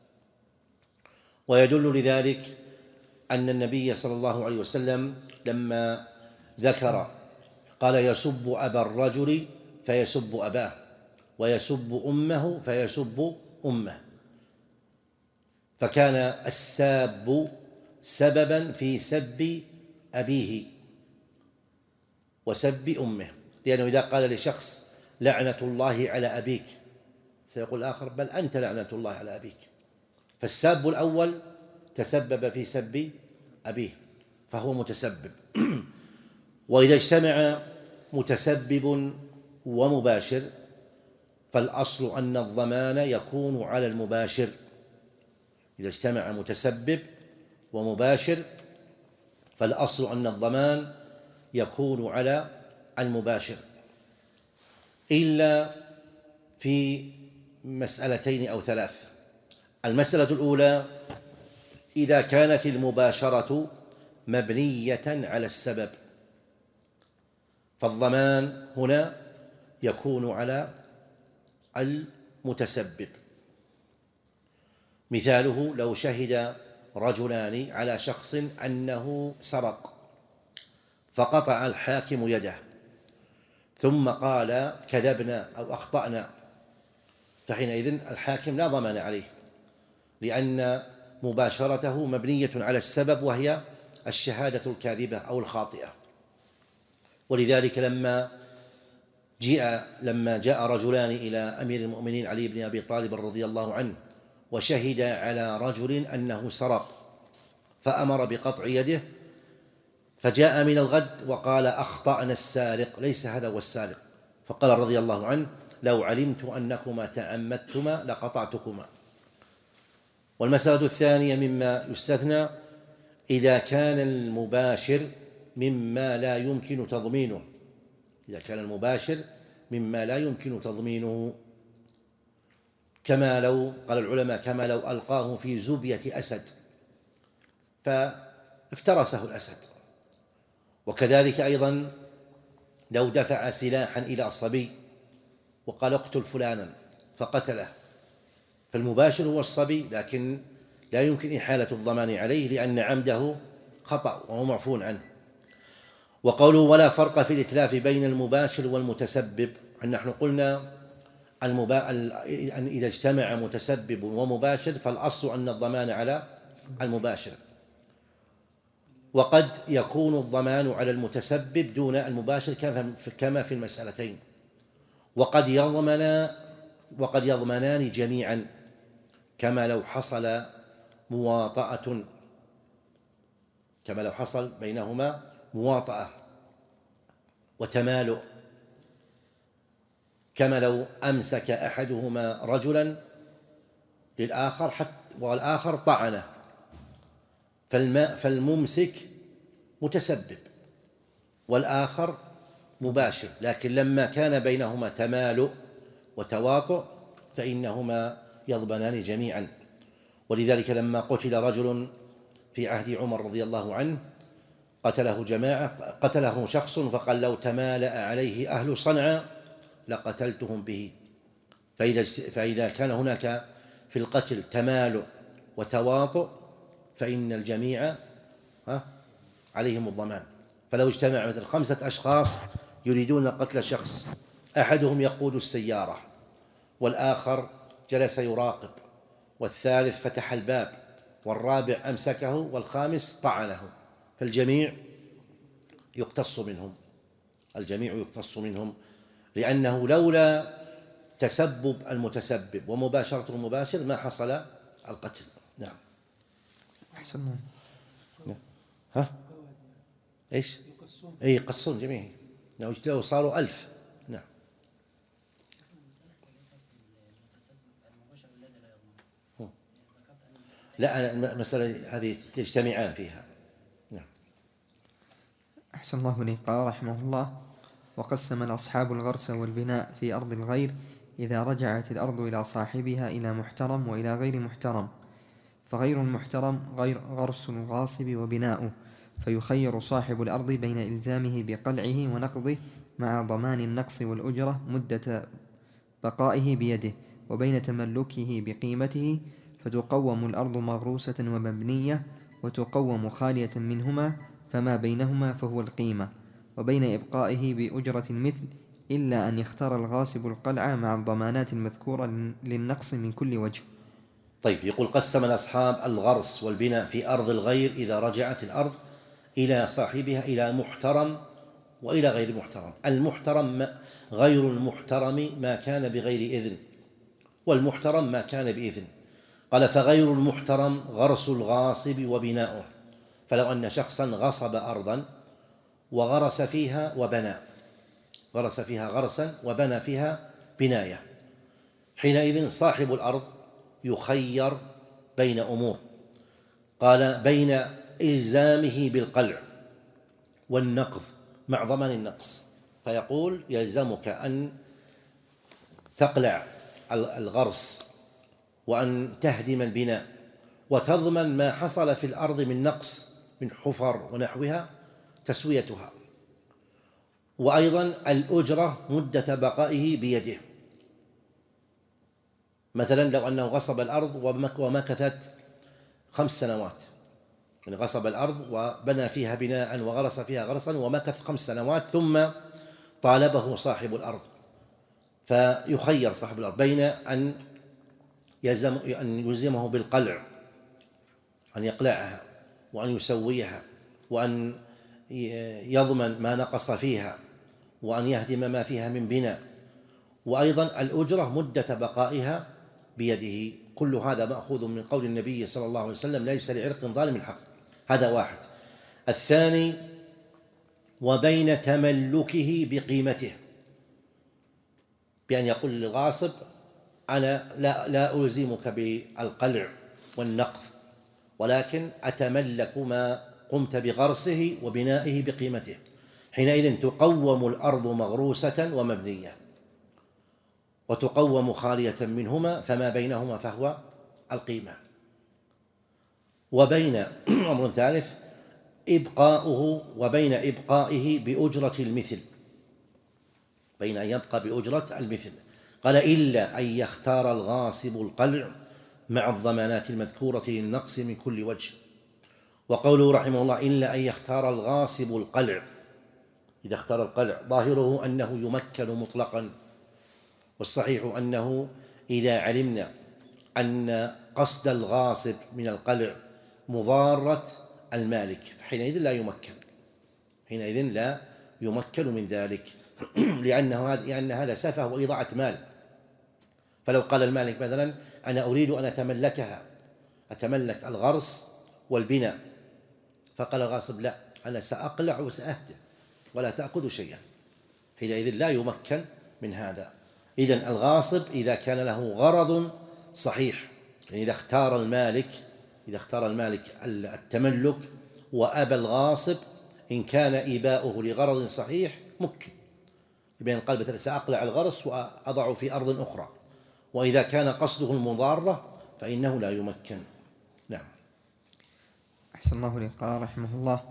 ويدل لذلك أن النبي صلى الله عليه وسلم لما ذكر قال يسب أبا الرجل فيسب أباه، ويسب أمه فيسب أمه، فكان الساب سببا في سب أبيه وسب أمه، لأنه إذا قال لشخص لعنة الله على أبيك سيقول الآخر بل أنت لعنة الله على أبيك، فالساب الأول تسبب في سب أبيه فهو متسبب. وإذا اجتمع متسبب ومباشر فالأصل أن الضمان يكون على المباشر. إذا اجتمع متسبب ومباشر فالأصل أن الضمان يكون على المباشر، إلا في مسألتين أو ثلاث. المسألة الأولى: إذا كانت المباشرة مبنية على السبب فالضمان هنا يكون على المتسبب. مثاله: لو شهد رجلان على شخص أنه سرق فقطع الحاكم يده ثم قال كذبنا أو أخطأنا، فحينئذ الحاكم لا ضمان عليه، لأن مباشرته مبنية على السبب وهي الشهادة الكاذبة أو الخاطئة. ولذلك لما جاء لما جاء رجلان إلى أمير المؤمنين علي بن أبي طالب رضي الله عنه وشهد على رجل أنه سرق فأمر بقطع يده، فجاء من الغد وقال أخطأنا السارق، ليس هذا هو السارق، فقال رضي الله عنه: لو علمت أنكما تعمدتما لقطعتكما. والمسألة الثانية مما يستثنى: إذا كان المباشر مما لا يمكن تضمينه إذا كان المباشر مما لا يمكن تضمينه، كما لو قال العلماء كما لو ألقاه في زبية أسد فافترسه الأسد، وكذلك أيضا لو دفع سلاحا إلى صبي وقال اقتل فلانا فقتله، فالمباشر هو الصبي، لكن لا يمكن إحالة الضمان عليه لأن عمده خطأ وهو معفو عنه. وقوله: ولا فرق في الإتلاف بين المباشر والمتسبب، نحن قلنا المبا... أن إذا اجتمع متسبب ومباشر فالأصل أن الضمان على المباشر، وقد يكون الضمان على المتسبب دون المباشر كما في المسألتين، وقد يضمن وقد يضمنان جميعا، كما لو حصل مواطأة كما لو حصل بينهما مواطأة وتمالؤ، كما لو أمسك أحدهما رجلا للآخر حتى والآخر طعنه، فالممسك متسبب والآخر مباشر، لكن لما كان بينهما تمالؤ وتواطؤ فإنهما يضمنان جميعا. ولذلك لما قتل رجل في عهد عمر رضي الله عنه قتله جماعة قتله شخص فقال: لو تمالأ عليه أهل صنعاء لقتلتهم به. فإذا فإذا كان هناك في القتل تمالؤ وتواطؤ فإن الجميع عليهم الضمان. فلو اجتمع مثل خمسة أشخاص يريدون قتل شخص، أحدهم يقود السيارة والآخر جلس يراقب والثالث فتح الباب والرابع أمسكه والخامس طعنه، فالجميع يقتص منهم الجميع يقتص منهم لأنه لولا تسبب المتسبب ومباشرة المباشر ما حصل القتل. نعم. أحسن. نعم. ها إيش؟ أي يقصون جميعا لو اجتمعوا صاروا ألف. نعم. لا، المسألة هذه يجتمعان فيها. نعم. أحسن الله إليك. قال رحمه الله: وقسم الأصحاب الغرس والبناء في أرض الغير إذا رجعت الأرض إلى صاحبها إلى محترم وإلى غير محترم، فغير المحترم غير غرس الغاصب وبناؤه، فيخير صاحب الأرض بين إلزامه بقلعه ونقضه مع ضمان النقص والأجرة مدة بقائه بيده، وبين تملكه بقيمته، فتقوم الأرض مغروسة ومبنية وتقوم خالية منهما، فما بينهما فهو القيمة، وبين إبقائه بأجرة المثل، إلا أن يختار الغاصب القلعة مع الضمانات المذكورة للنقص من كل وجه. طيب، يقول: قسم الأصحاب الغرس والبناء في أرض الغير إذا رجعت الأرض إلى صاحبها إلى محترم وإلى غير محترم. المحترم غير المحترم ما كان بغير إذن، والمحترم ما كان بإذن. قال فغير المحترم غرس الغاصب وبناؤه، فلو أن شخصا غصب أرضا وغرس فيها وبنى، غرس فيها غرسا وبنى فيها بناية، حينئذ صاحب الأرض يخير بين أمور، قال بين إلزامه بالقلع والنقض مع ضمان النقص، فيقول يلزمك أن تقلع الغرس وأن تهدم البناء وتضمن ما حصل في الأرض من نقص من حفر ونحوها تسويتها، وأيضا الأجرة مدة بقائه بيده. مثلا لو أنه غصب الأرض ومكثت خمس سنوات، يعني غصب الأرض وبنى فيها بناء وغرس فيها غرسا ومكث خمس سنوات ثم طالبه صاحب الأرض، فيخير صاحب الأرض بين أن يلزم أن يلزمه بالقلع، أن يقلعها وأن يسويها وأن يضمن ما نقص فيها وأن يهدم ما فيها من بناء، وأيضا الأجرة مدة بقائها بيده. كل هذا مأخوذ من قول النبي صلى الله عليه وسلم ليس لعرق ظالم حق. هذا واحد. الثاني وبين تملكه بقيمته، بأن يقول للغاصب أنا لا, لا ألزمك بالقلع والنقض، ولكن أتملك ما قمت بغرسه وبنائه بقيمته، حينئذ تقوم الأرض مغروسة ومبنية وتقوم خالية منهما، فما بينهما فهو القيمة. وبين أمر ثالث إبقاؤه وبين إبقائه بأجرة المثل، بين أن يبقى بأجرة المثل، قال إلا أن يختار الغاصب القلع مع الضمانات المذكورة للنقص من كل وجه. وقوله رحمه الله إلا أن يختار الغاصب القلع، إذا اختار القلع ظاهره أنه يمكن مطلقا، والصحيح أنه إذا علمنا أن قصد الغاصب من القلع مضارة المالك فحينئذ لا يمكن، حينئذ لا يمكن من ذلك لأنه لأن هذا سفه وإضاعة مال. فلو قال المالك مثلا أنا أريد أن أتملكها، أتملك الغرس والبناء، فقال الغاصب لا أنا سأقلع وسأهدم ولا تأخذ شيئا، حينئذ لا يمكن من هذا. إذن الغاصب إذا كان له غرض صحيح، يعني إذا اختار المالك إذا اختار المالك التملك وأبى الغاصب، إن كان إباؤه لغرض صحيح ممكن، بين قال مثلا سأقلع الغرس وأضع في أرض أخرى، وإذا كان قصده المضارة فإنه لا يمكن. نعم. أحسن الله إليك. قال رحمه الله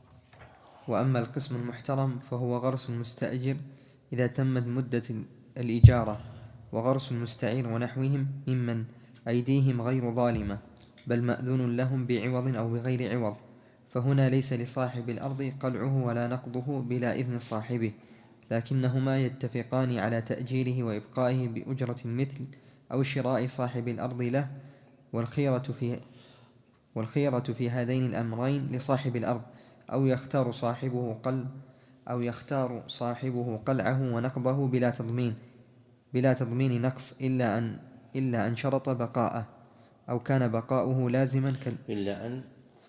وأما القسم المحترم فهو غرس المستأجر إذا تمت مدة الإجارة، وغرس المستعير ونحوهم ممن أيديهم غير ظالمة بل مأذون لهم بعوض أو بغير عوض، فهنا ليس لصاحب الأرض قلعه ولا نقضه بلا إذن صاحبه، لكنهما يتفقان على تأجيره وإبقائه بأجرة المثل أو شراء صاحب الأرض له، والخيرة في والخيرة في هذين الأمرين لصاحب الأرض، أو يختار صاحبه قل أو يختار صاحبه قلعه ونقضه بلا تضمين بلا تضمين نقص إلا أن إلا أن شرط بقاءه، أو كان بقاؤه لازما كال إلا أن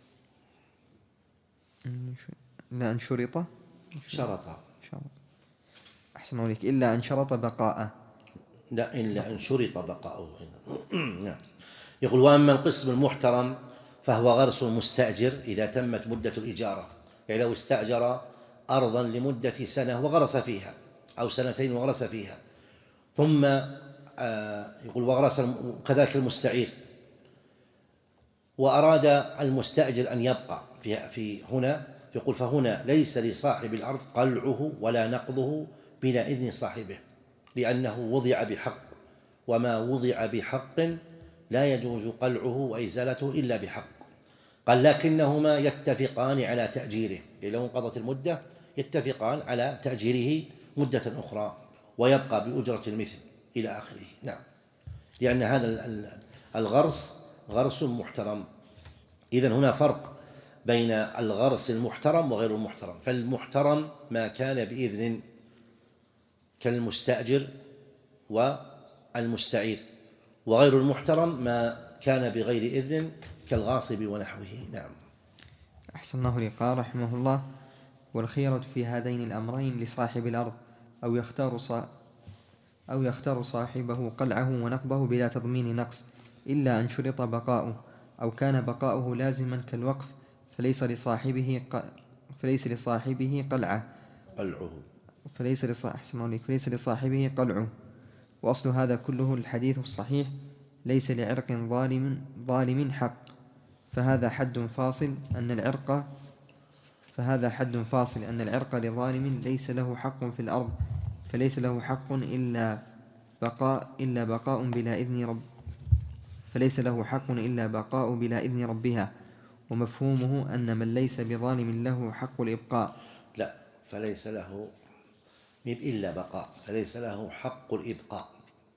إلا أن شرط شرط شرط أحسن عليك إلا أن شرط بقاءه لا إلا أن شرط بقاؤه. نعم. يقول وأما القسم المحترم فهو غرس المستأجر إذا تمت مدة الإجارة، يعني لو استأجر أرضا لمدة سنة وغرس فيها أو سنتين وغرس فيها، ثم يقول وغرس كذلك المستعير، وأراد المستأجر أن يبقى في, في هنا، يقول فهنا ليس لصاحب الأرض قلعه ولا نقضه بلا إذن صاحبه، لأنه وضع بحق، وما وضع بحق لا يجوز قلعه وإزالته إلا بحق. قال لكنهما يتفقان على تأجيره، يعني لو انقضت المدة يتفقان على تأجيره مدة أخرى ويبقى بأجرة المثل إلى آخره. نعم. لأن هذا الغرس غرس محترم. إذن هنا فرق بين الغرس المحترم وغير المحترم، فالمحترم ما كان بإذن كالمستأجر والمستعير، وغير المحترم ما كان بغير إذن كالغاصب ونحوه. نعم. أحسن الله إليك. قال رحمه الله: والخيرة في هذين الأمرين لصاحب الأرض، أو يختار صا أو يختار صاحبه قلعه ونقضه بلا تضمين نقص، إلا أن شرط بقاؤه، أو كان بقاؤه لازما كالوقف، فليس لصاحبه ق... فليس لصاحبه قلعه قلعه فليس لصا... أحسن الله إليك. فليس لصاحبه قلعه. وأصل هذا كله الحديث الصحيح: ليس لعرق ظالم ظالم حق. فهذا حد فاصل أن العرق فهذا حد فاصل أن العرق لظالم ليس له حق في الأرض، فليس له حق إلا بقاء إلا بقاء بلا إذن رب فليس له حق إلا بقاء بلا إذن ربها. ومفهومه أن من ليس بظالم له حق الإبقاء. لا، فليس له إلا بقاء، فليس له حق الإبقاء.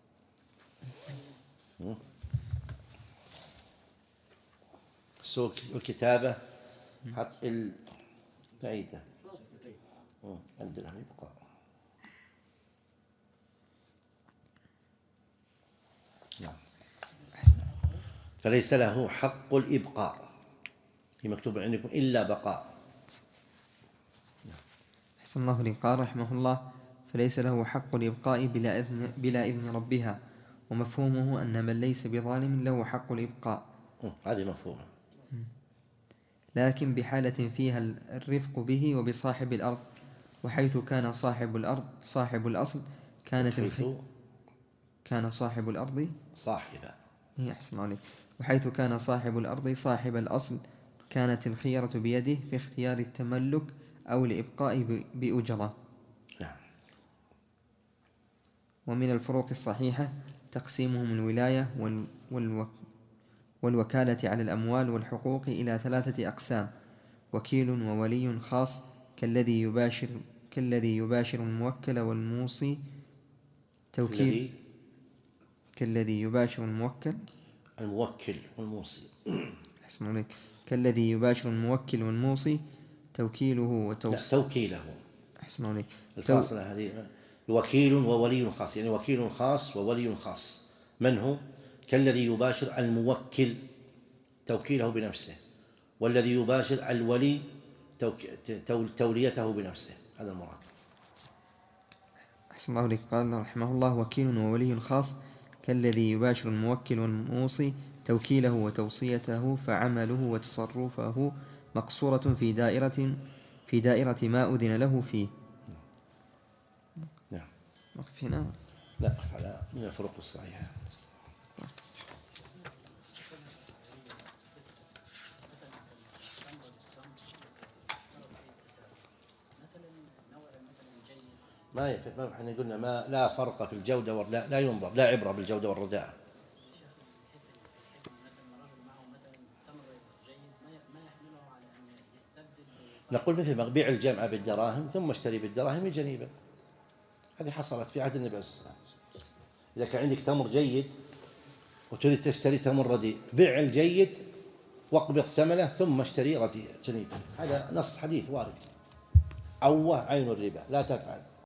سوق الكتابة حط البعيدة عندنا الإبقاء. نعم. فليس له حق الإبقاء، هي مكتوب عندكم إلا بقاء. أحسن الله إليك. قال رحمه الله: فليس له حق الإبقاء بلا إذن, بلا إذن ربها. ومفهومه أن من ليس بظالم له حق الإبقاء. هذه مفهومة. لكن بحالة فيها الرفق به وبصاحب الأرض، وحيث كان صاحب الأرض صاحب الأصل كانت الخي... كان صاحب الأرض صاحبة هي أحسن عليك. وحيث كان صاحب الأرض صاحب الأصل كانت الخيرة بيده في اختيار التملك أو الإبقاء بأجرة. نعم. ومن الفروق الصحيحة تقسيمهم الولاية وال... والوك... والوكالة على الأموال والحقوق إلى ثلاثة أقسام: وكيل وولي خاص، كالذي يباشر كالذي يباشر الموكل والموصي توكيل الذي كالذي يباشر الموكل الموكل والموصي. أحسن عليك. كالذي يباشر الموكل والموصي توكيله وتوصي توكيله. أحسن عليك. الفاصلة هذه وكيل وولي خاص، يعني وكيل خاص وولي خاص. من هو؟ كالذي يباشر الموكل توكيله بنفسه، والذي يباشر الولي توليته بنفسه. هذا المراد. أحسن الله عليك. قال رحمه الله: وكيل وولي خاص، كالذي يباشر الموكل والموصي توكيله وتوصيته، فعمله وتصرفه مقصورة في دائرة في دائرة ما أذن له فيه. نعم. نقف هنا. لا، على من الفروق الصحيحة. ما يفرق، ما احنا قلنا ما لا فرق في الجودة ولا لا ينظر، لا عبرة بالجودة والرداء. نقول مثل ما بيع الجمعة بالدراهم ثم اشتري بالدراهم جنيبا، هذه حصلت في عهد النبي صلى الله عليه وسلم. إذا كان عندك تمر جيد وتريد تشتري تمر رديء، بيع الجيد واقبض ثمنه ثم اشتري رديء جنيبا. هذا نص حديث وارد. أو عين الربا لا تفعل.